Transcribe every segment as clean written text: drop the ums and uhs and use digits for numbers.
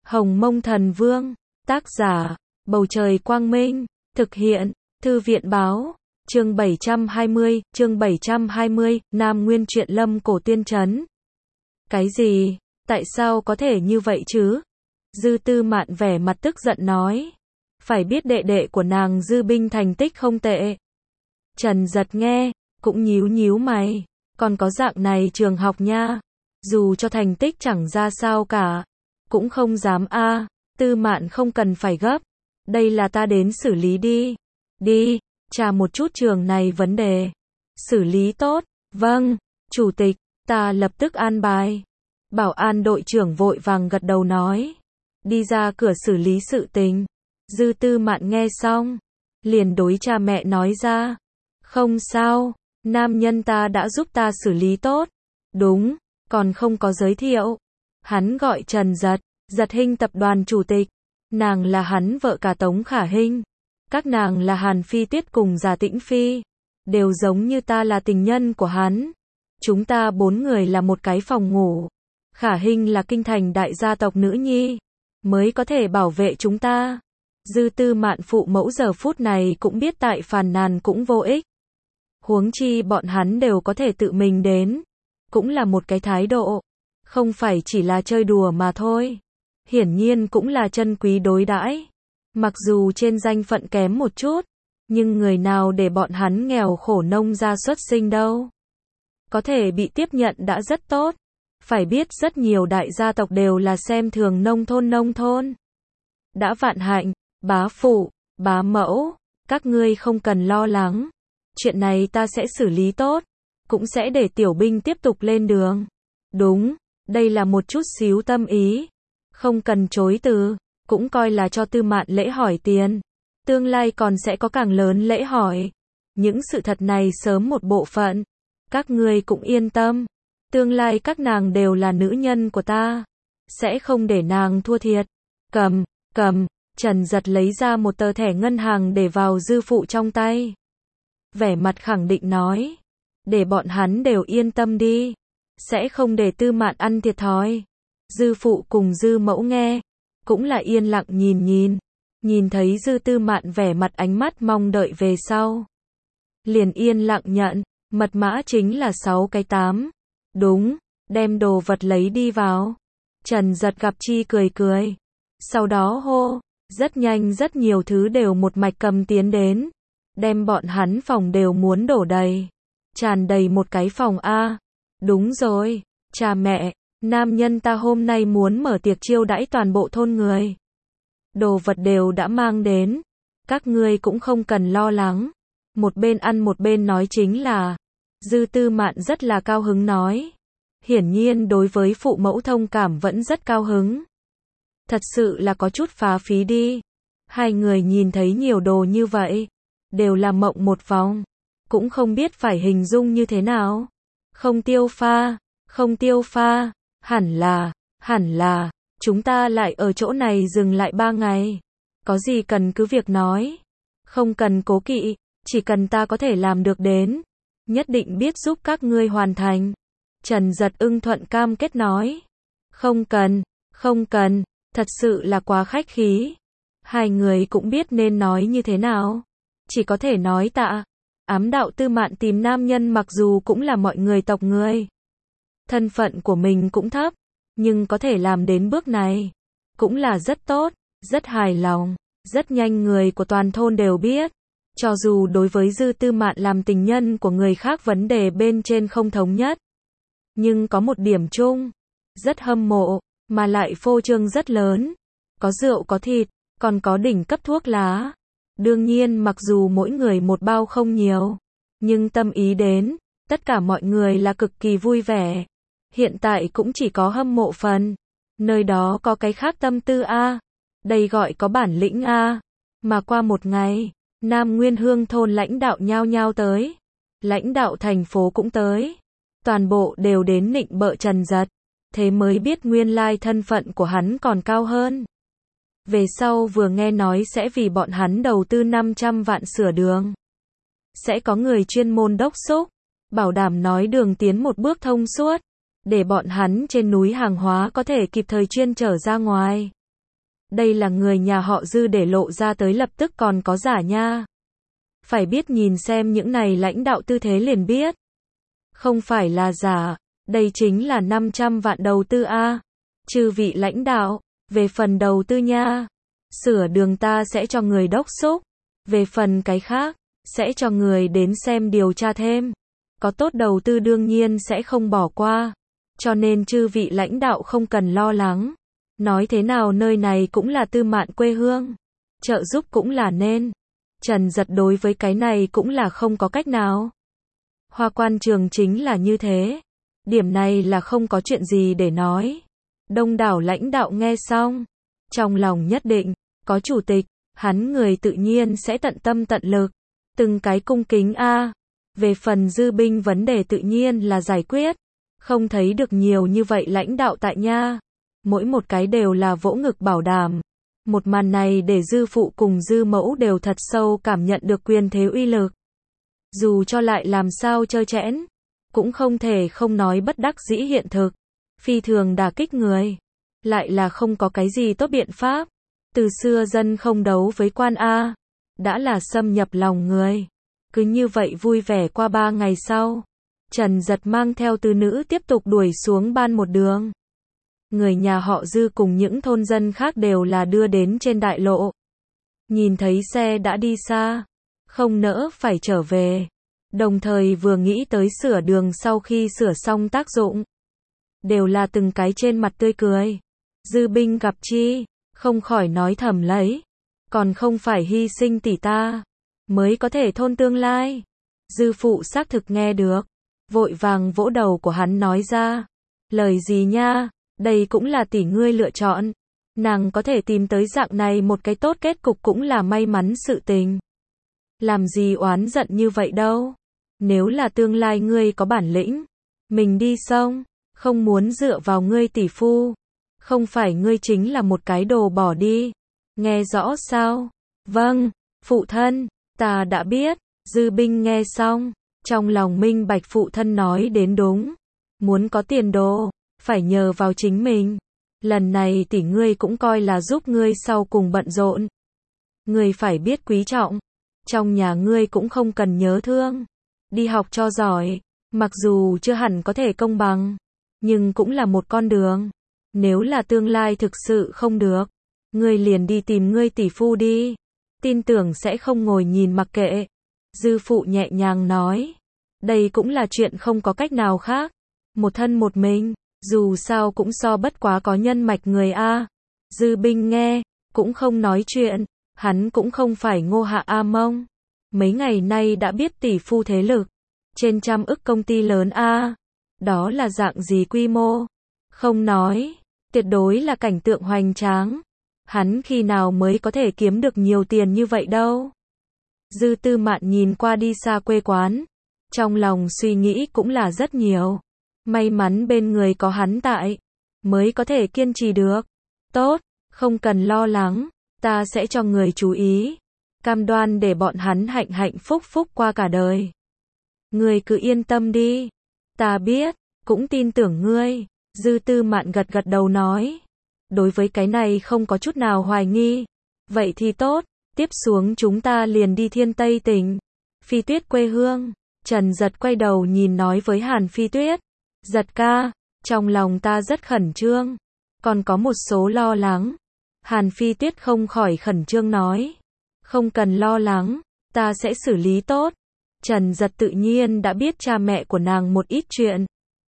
Hồng Mông Thần Vương, tác giả, Bầu Trời Quang Minh, thực hiện, Thư viện Báo, chương 720, Nam Nguyên truyện Lâm Cổ Tiên Trấn. Cái gì? Tại sao có thể như vậy chứ? Dư Tư Mạn vẻ mặt tức giận nói. Phải biết đệ đệ của nàng Dư Binh thành tích không tệ. Trần Giật nghe, cũng nhíu nhíu mày. Còn có dạng này trường học nha. Dù cho thành tích chẳng ra sao cả. Cũng không dám a. Tư Mạn không cần phải gấp. Đây là ta đến xử lý đi. Đi, tra một chút trường này vấn đề. Xử lý tốt. Vâng, chủ tịch, ta lập tức an bài. Bảo an đội trưởng vội vàng gật đầu nói. Đi ra cửa xử lý sự tình. Dư Tư Mạn nghe xong, liền đối cha mẹ nói ra. Không sao, nam nhân ta đã giúp ta xử lý tốt. Đúng, còn không có giới thiệu. Hắn gọi Trần Giật, Giật Hinh tập đoàn chủ tịch. Nàng là hắn vợ cả Tống Khả Hinh. Các nàng là Hàn Phi Tuyết cùng Già Tĩnh Phi. Đều giống như ta là tình nhân của hắn. Chúng ta 4 người là một cái phòng ngủ. Khả Hinh là kinh thành đại gia tộc nữ nhi. Mới có thể bảo vệ chúng ta. Dư Tư Mạn phụ mẫu giờ phút này cũng biết tại phàn nàn cũng vô ích. Huống chi bọn hắn đều có thể tự mình đến. Cũng là một cái thái độ. Không phải chỉ là chơi đùa mà thôi. Hiển nhiên cũng là chân quý đối đãi. Mặc dù trên danh phận kém một chút. Nhưng người nào để bọn hắn nghèo khổ nông gia xuất sinh đâu. Có thể bị tiếp nhận đã rất tốt. Phải biết rất nhiều đại gia tộc đều là xem thường nông thôn. Đã vạn hạnh, bá phụ, bá mẫu, các ngươi không cần lo lắng. Chuyện này ta sẽ xử lý tốt. Cũng sẽ để Tiểu Binh tiếp tục lên đường. Đúng, đây là một chút xíu tâm ý. Không cần chối từ, cũng coi là cho Tư Mạn lễ hỏi tiền. Tương lai còn sẽ có càng lớn lễ hỏi. Những sự thật này sớm một bộ phận. Các ngươi cũng yên tâm. Tương lai các nàng đều là nữ nhân của ta. Sẽ không để nàng thua thiệt. Cầm. Trần Giật lấy ra một tờ thẻ ngân hàng để vào dư phụ trong tay. Vẻ mặt khẳng định nói. Để bọn hắn đều yên tâm đi. Sẽ không để Tư Mạn ăn thiệt thòi. Dư phụ cùng dư mẫu nghe. Cũng là yên lặng nhìn. Nhìn thấy Dư Tư Mạn vẻ mặt ánh mắt mong đợi về sau. Liền yên lặng nhận. Mật mã chính là 6 cái 8. Đúng, đem đồ vật lấy đi vào. Trần Giật gặp chi cười. Sau đó hô, rất nhanh rất nhiều thứ đều một mạch cầm tiến đến. Đem bọn hắn phòng đều muốn đổ đầy. Tràn đầy một cái phòng a. Đúng rồi, cha mẹ, nam nhân ta hôm nay muốn mở tiệc chiêu đãi toàn bộ thôn người. Đồ vật đều đã mang đến. Các ngươi cũng không cần lo lắng. Một bên ăn một bên nói chính là. Dư Tư Mạn rất là cao hứng nói. Hiển nhiên đối với phụ mẫu thông cảm vẫn rất cao hứng. Thật sự là có chút phá phí đi. Hai người nhìn thấy nhiều đồ như vậy. Đều là mộng một vòng. Cũng không biết phải hình dung như thế nào. Không tiêu pha. Hẳn là. Chúng ta lại ở chỗ này dừng lại 3 ngày. Có gì cần cứ việc nói. Không cần cố kỵ. Chỉ cần ta có thể làm được đến. Nhất định biết giúp các ngươi hoàn thành. Trần Giật ưng thuận cam kết nói. Không cần. Thật sự là quá khách khí. Hai người cũng biết nên nói như thế nào. Chỉ có thể nói tạ. Ám đạo Tư Mạn tìm nam nhân mặc dù cũng là mọi người tộc người. Thân phận của mình cũng thấp. Nhưng có thể làm đến bước này. Cũng là rất tốt. Rất hài lòng. Rất nhanh người của toàn thôn đều biết. Cho dù đối với Dư Tư Mạn làm tình nhân của người khác vấn đề bên trên không thống nhất. Nhưng có một điểm chung. Rất hâm mộ. Mà lại phô trương rất lớn. Có rượu có thịt. Còn có đỉnh cấp thuốc lá. Đương nhiên mặc dù mỗi người một bao không nhiều. Nhưng tâm ý đến. Tất cả mọi người là cực kỳ vui vẻ. Hiện tại cũng chỉ có hâm mộ phần. Nơi đó có cái khác tâm tư a. Đây gọi có bản lĩnh a. Mà qua một ngày. Nam Nguyên Hương thôn lãnh đạo nhao tới. Lãnh đạo thành phố cũng tới. Toàn bộ đều đến nịnh bợ Trần Giật. Thế mới biết nguyên lai thân phận của hắn còn cao hơn. Về sau vừa nghe nói sẽ vì bọn hắn đầu tư 500 vạn sửa đường. Sẽ có người chuyên môn đốc xúc. Bảo đảm nói đường tiến một bước thông suốt. Để bọn hắn trên núi hàng hóa có thể kịp thời chuyên trở ra ngoài. Đây là người nhà họ Dư để lộ ra tới lập tức còn có giả nha. Phải biết nhìn xem những này lãnh đạo tư thế liền biết. Không phải là giả, đây chính là 500 vạn đầu tư a. Chư vị lãnh đạo, về phần đầu tư nha, sửa đường ta sẽ cho người đốc xúc, về phần cái khác, sẽ cho người đến xem điều tra thêm. Có tốt đầu tư đương nhiên sẽ không bỏ qua, cho nên chư vị lãnh đạo không cần lo lắng. Nói thế nào nơi này cũng là Tư Mạn quê hương, trợ giúp cũng là nên. Trần Giật đối với cái này cũng là không có cách nào. Hoa quan trường chính là như thế. Điểm này là không có chuyện gì để nói. Đông đảo lãnh đạo nghe xong, trong lòng nhất định, có chủ tịch, hắn người tự nhiên sẽ tận tâm tận lực. Từng cái cung kính a. Về phần Dư Binh vấn đề tự nhiên là giải quyết. Không thấy được nhiều như vậy lãnh đạo tại nha. Mỗi một cái đều là vỗ ngực bảo đảm. Một màn này để Dư Phụ cùng Dư Mẫu đều thật sâu cảm nhận được quyền thế uy lực. Dù cho lại làm sao trơ trẽn, cũng không thể không nói bất đắc dĩ hiện thực. Phi thường đả kích người. Lại là không có cái gì tốt biện pháp. Từ xưa dân không đấu với quan A. Đã là xâm nhập lòng người. Cứ như vậy vui vẻ qua 3 ngày sau. Trần Giật mang theo tứ nữ tiếp tục đuổi xuống ban một đường. Người nhà họ Dư cùng những thôn dân khác đều là đưa đến trên đại lộ. Nhìn thấy xe đã đi xa, không nỡ phải trở về. Đồng thời vừa nghĩ tới sửa đường sau khi sửa xong tác dụng. Đều là từng cái trên mặt tươi cười. Dư Binh gặp chi, không khỏi nói thầm lấy. Còn không phải hy sinh tỷ ta, mới có thể thôn tương lai. Dư Phụ xác thực nghe được. Vội vàng vỗ đầu của hắn nói ra. Lời gì nha, đây cũng là tỷ ngươi lựa chọn. Nàng có thể tìm tới dạng này một cái tốt kết cục cũng là may mắn sự tình. Làm gì oán giận như vậy đâu. Nếu là tương lai ngươi có bản lĩnh, mình đi xong, không muốn dựa vào ngươi tỷ phu. Không phải ngươi chính là một cái đồ bỏ đi. Nghe rõ sao? Vâng, phụ thân, ta đã biết. Dư Binh nghe xong, trong lòng minh bạch phụ thân nói đến đúng. Muốn có tiền đồ, phải nhờ vào chính mình. Lần này tỷ ngươi cũng coi là giúp ngươi sau cùng bận rộn. Ngươi phải biết quý trọng. Trong nhà ngươi cũng không cần nhớ thương. Đi học cho giỏi. Mặc dù chưa hẳn có thể công bằng, nhưng cũng là một con đường. Nếu là tương lai thực sự không được, ngươi liền đi tìm ngươi tỷ phu đi. Tin tưởng sẽ không ngồi nhìn mặc kệ. Dư Phụ nhẹ nhàng nói. Đây cũng là chuyện không có cách nào khác. Một thân một mình, dù sao cũng so bất quá có nhân mạch người A. Dư Binh nghe, cũng không nói chuyện. Hắn cũng không phải Ngô Hạ A Mông. Mấy ngày nay đã biết tỷ phu thế lực. Trên 100 ức công ty lớn A. Đó là dạng gì quy mô? Không nói. Tuyệt đối là cảnh tượng hoành tráng. Hắn khi nào mới có thể kiếm được nhiều tiền như vậy đâu. Dư Tư Mạn nhìn qua đi xa quê quán. Trong lòng suy nghĩ cũng là rất nhiều. May mắn bên người có hắn tại, mới có thể kiên trì được. Tốt, không cần lo lắng. Ta sẽ cho người chú ý. Cam đoan để bọn hắn hạnh hạnh phúc phúc qua cả đời. Ngươi cứ yên tâm đi. Ta biết, cũng tin tưởng ngươi. Dư Tư Mạn gật gật đầu nói. Đối với cái này không có chút nào hoài nghi. Vậy thì tốt, tiếp xuống chúng ta liền đi Thiên Tây tỉnh. Phi Tuyết quê hương. Trần Giật quay đầu nhìn nói với Hàn Phi Tuyết. Giật ca, trong lòng ta rất khẩn trương. Còn có một số lo lắng. Hàn Phi Tuyết không khỏi khẩn trương nói. Không cần lo lắng, ta sẽ xử lý tốt. Trần Giật tự nhiên đã biết cha mẹ của nàng một ít chuyện.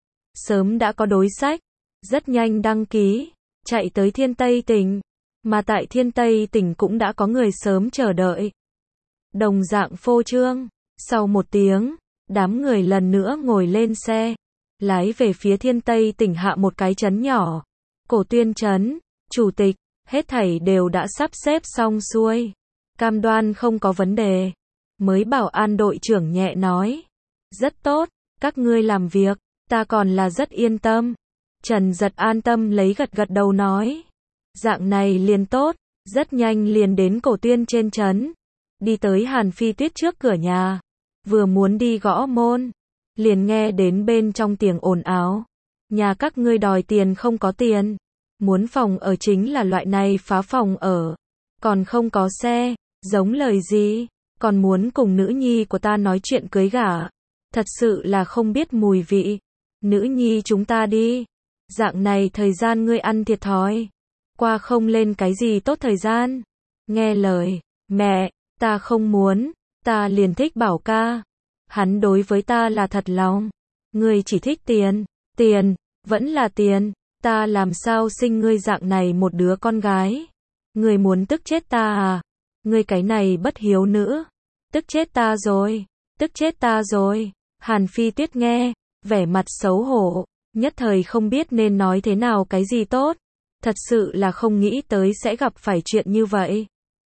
Sớm đã có đối sách. Rất nhanh đăng ký. Chạy tới Thiên Tây tỉnh. Mà tại Thiên Tây tỉnh cũng đã có người sớm chờ đợi. Đồng dạng phô trương. Sau 1 tiếng, đám người lần nữa ngồi lên xe. Lái về phía Thiên Tây tỉnh hạ một cái trấn nhỏ. Cổ Tuyên trấn, chủ tịch, hết thảy đều đã sắp xếp xong xuôi. Cam đoan không có vấn đề. Mới bảo an đội trưởng nhẹ nói. Rất tốt, các ngươi làm việc, ta còn là rất yên tâm. Trần Giật an tâm lấy gật gật đầu nói. Dạng này liền tốt, rất nhanh liền đến Cổ Tuyên trên trấn. Đi tới Hàn Phi Tuyết trước cửa nhà. Vừa muốn đi gõ môn, liền nghe đến bên trong tiếng ồn ào. Nhà các ngươi đòi tiền không có tiền. Muốn phòng ở chính là loại này phá phòng ở. Còn không có xe, giống lời gì, còn muốn cùng nữ nhi của ta nói chuyện cưới gả. Thật sự là không biết mùi vị. Nữ nhi chúng ta đi. Dạng này thời gian ngươi ăn thiệt thòi. Qua không lên cái gì tốt thời gian. Nghe lời, mẹ, ta không muốn, ta liền thích Bảo ca. Hắn đối với ta là thật lòng. Ngươi chỉ thích tiền, tiền, vẫn là tiền. Ta làm sao sinh ngươi dạng này một đứa con gái. Ngươi muốn tức chết ta à? Ngươi cái này bất hiếu nữ. Tức chết ta rồi, tức chết ta rồi. Hàn Phi Tuyết nghe, vẻ mặt xấu hổ, nhất thời không biết nên nói thế nào cái gì tốt. Thật sự là không nghĩ tới sẽ gặp phải chuyện như vậy.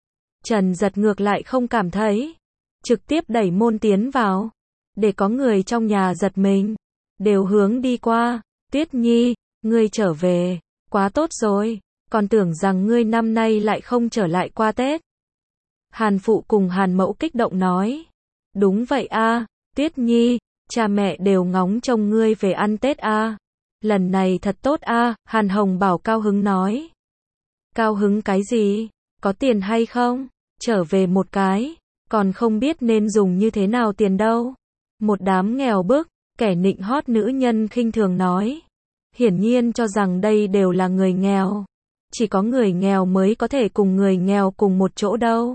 Trần Giật ngược lại không cảm thấy. Trực tiếp đẩy môn tiến vào. Để có người trong nhà giật mình. Đều hướng đi qua. Tuyết Nhi, ngươi trở về. Quá tốt rồi. Còn tưởng rằng ngươi năm nay lại không trở lại qua Tết. Hàn Phụ cùng Hàn Mẫu kích động nói. Đúng vậy a, Tuyết Nhi, cha mẹ đều ngóng trông ngươi về ăn Tết a. Lần này thật tốt a, Hàn Hồng Bảo cao hứng nói. Cao hứng cái gì? Có tiền hay không? Trở về một cái, còn không biết nên dùng như thế nào tiền đâu. Một đám nghèo bức, kẻ nịnh hót nữ nhân khinh thường nói. Hiển nhiên cho rằng đây đều là người nghèo. Chỉ có người nghèo mới có thể cùng người nghèo cùng một chỗ đâu.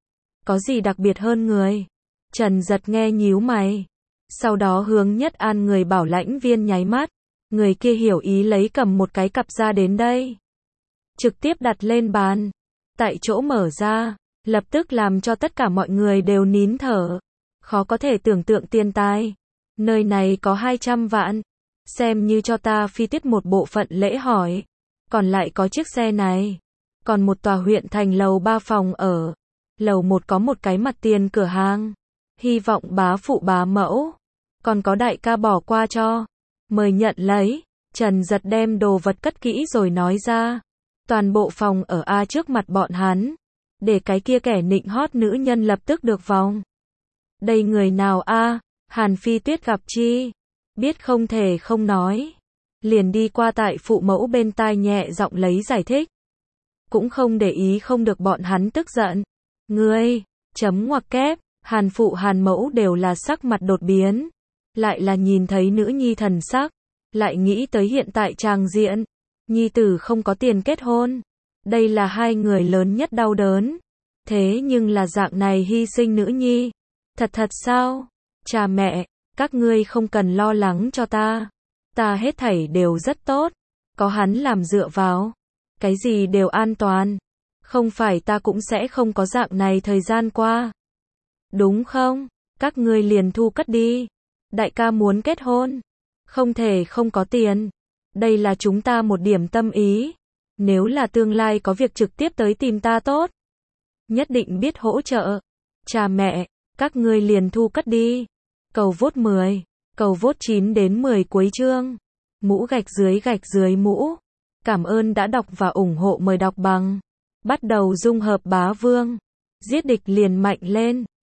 Có gì đặc biệt hơn người? Trần Giật nghe nhíu mày. Sau đó hướng Nhất An người bảo lãnh viên nháy mắt. Người kia hiểu ý lấy cầm một cái cặp ra đến đây. Trực tiếp đặt lên bàn. Tại chỗ mở ra. Lập tức làm cho tất cả mọi người đều nín thở. Khó có thể tưởng tượng tiền tài. Nơi này có 200 vạn. Xem như cho ta Phi Tuyết một bộ phận lễ hỏi. Còn lại có chiếc xe này. Còn một tòa huyện thành lầu 3 phòng ở. Lầu 1 có một cái mặt tiền cửa hàng. Hy vọng bá phụ bá mẫu. Còn có đại ca bỏ qua cho. Mời nhận lấy. Trần Giật đem đồ vật cất kỹ rồi nói ra. Toàn bộ phòng ở A trước mặt bọn hắn. Để cái kia kẻ nịnh hót nữ nhân lập tức được vòng. Đây người nào a? Hàn Phi Tuyết gặp chi? Biết không thể không nói. Liền đi qua tại phụ mẫu bên tai nhẹ giọng lấy giải thích. Cũng không để ý không được bọn hắn tức giận. Ngươi, chấm ngoặc kép, Hàn Phụ Hàn Mẫu đều là sắc mặt đột biến. Lại là nhìn thấy nữ nhi thần sắc. Lại nghĩ tới hiện tại tràng diện. Nhi tử không có tiền kết hôn. Đây là hai người lớn nhất đau đớn. Thế nhưng là dạng này hy sinh nữ nhi. Thật sao? Cha mẹ, các ngươi không cần lo lắng cho ta. Ta hết thảy đều rất tốt. Có hắn làm dựa vào. Cái gì đều an toàn. Không phải ta cũng sẽ không có dạng này thời gian qua. Đúng không? Các ngươi liền thu cất đi. Đại ca muốn kết hôn. Không thể không có tiền. Đây là chúng ta một điểm tâm ý. Nếu là tương lai có việc trực tiếp tới tìm ta tốt. Nhất định biết hỗ trợ. Cha mẹ, các ngươi liền thu cất đi. Cầu vote 10. Cầu vote 9 đến 10 cuối chương. Mũ gạch dưới mũ. Cảm ơn đã đọc và ủng hộ, mời đọc bằng. Bắt đầu dung hợp bá vương. Giết địch liền mạnh lên.